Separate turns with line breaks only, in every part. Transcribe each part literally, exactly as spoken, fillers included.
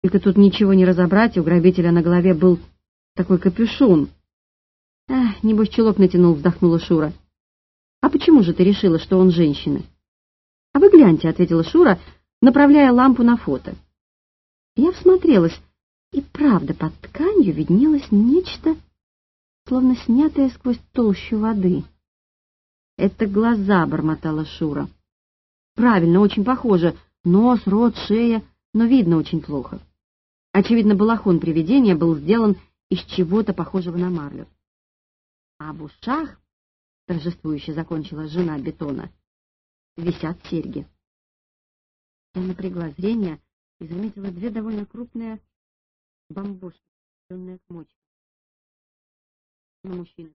Только тут ничего не разобрать, у грабителя на голове был такой капюшон. Ах, небось, чулок натянул, вздохнула Шура. А почему же ты решила, что он женщина? А вы гляньте, ответила Шура, направляя лампу на фото. Я всмотрелась, и правда, под тканью виднелось нечто, словно снятое сквозь толщу воды. Это глаза, бормотала Шура. Правильно, очень похоже. Нос, рот, шея, но видно очень плохо. Очевидно, балахон привидения был сделан из чего-то похожего на марлю. А в ушах, торжествующе закончила жена Бетона, висят серьги. Я напрягла зрение и заметила две довольно крупные бамбошки, сделанные к мочке. На мужчину.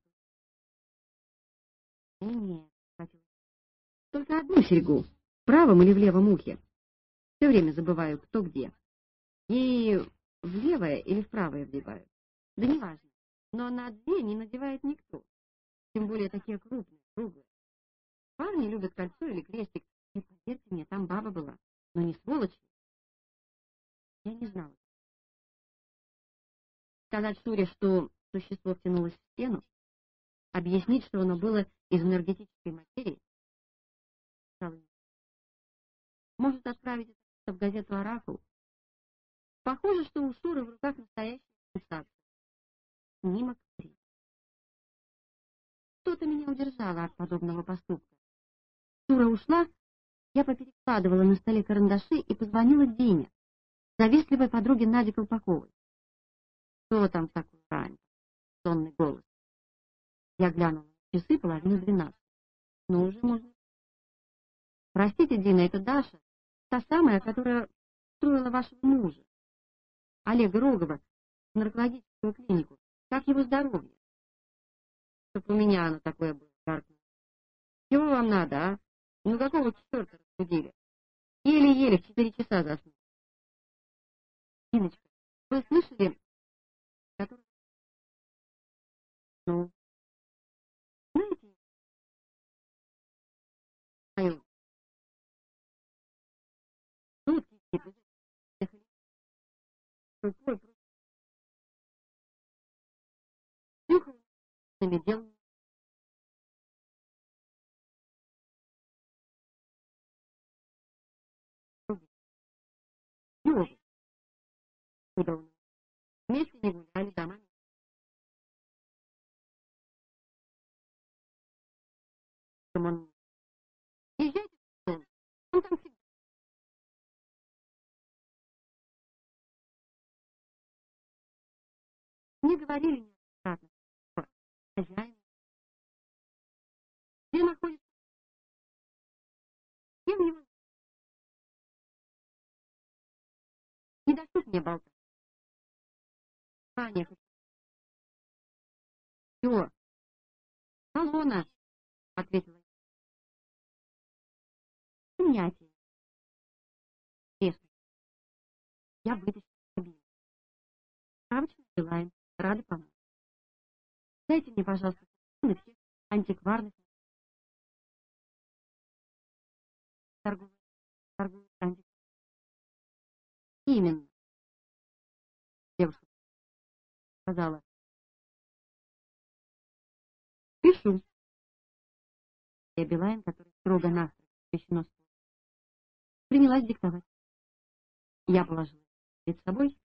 И нет, только одну серьгу, в правом или в левом ухе. Все время забываю, кто где. И в левое или в правое вдеваю. Да неважно. Но на две не надевает никто. Тем более такие крупные, круглые. Парни любят кольцо или крестик. И поверьте мне, там баба была. Но не сволочь. Я не знала. Сказать Шуре, что существо втянулось в стену, объяснить, что оно было из энергетической материи, может отправить это в газету «Оракул». Похоже, что у Шуры в руках настоящая сенсация. Снимок три. Что-то меня удержало от подобного поступка. Шура ушла, я поперекладывала на столе карандаши и позвонила Дине, завистливой подруге Нади Колпаковой. Что там такое рань? Сонный голос. Я глянула на часы, половину двенадцать. Ну, уже можно. Простите, Дина, это Даша, та самая, которая строила вашего мужа, Олега Рогова, в наркологическую клинику. Как его здоровье? Чтоб у меня оно такое было, гаркнуло. Чего вам надо, а? Ну какого черта разбудили? Еле-еле в четыре часа заснул. Диночка, вы слышали? Который... Ну, знаете? Мою. Тут ехали. Рукой просто. Нюхал, намедел. Йога. Куда он? Вместе не гуляли дома. Он... Езжайте в дом. Он там всегда. Мне говорили неоднократно. Хозяин. Где находится? Где у него? Не досуг мне болтать. Аня, все. Салона, ответила. Принятие. Честно. Я вытащила кабину. Справочно желаем. Рада помочь. Дайте мне, пожалуйста, на всех антикварных торговых торговых антикварных. Именно. Девушка сказала. Пишу. Я Билайн, который строго-настрого посвящено спорту, принялась диктовать. Я положила перед собой.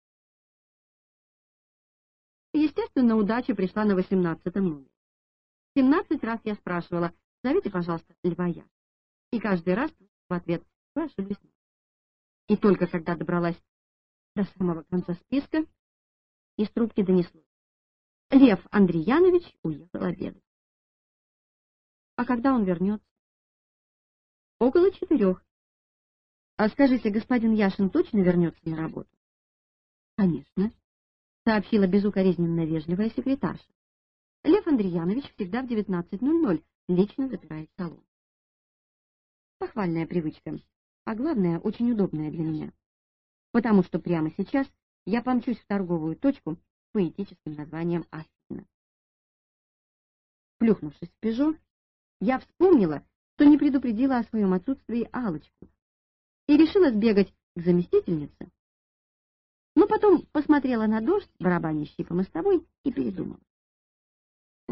Естественно, удача пришла на восемнадцатом номере. семнадцать раз я спрашивала: зовите, пожалуйста, Льва Я. И каждый раз в ответ: вы ошиблись. И только когда добралась до самого конца списка, из трубки донеслось: Лев Андреянович уехал обедать. А когда он вернется? Около четырех. А скажите, господин Яшин точно вернется на работу? Конечно, сообщила безукоризненно вежливая секретарша. Лев Андреянович всегда в девятнадцать ноль ноль лично запирает салон. Похвальная привычка, а главное, очень удобная для меня. Потому что прямо сейчас я помчусь в торговую точку с поэтическим названием Афина. Плюхнувшись в «Пежо», я вспомнила, что не предупредила о своем отсутствии Аллочку, и решила сбегать к заместительнице. Но потом посмотрела на дождь, барабанящий по мостовой, и передумала.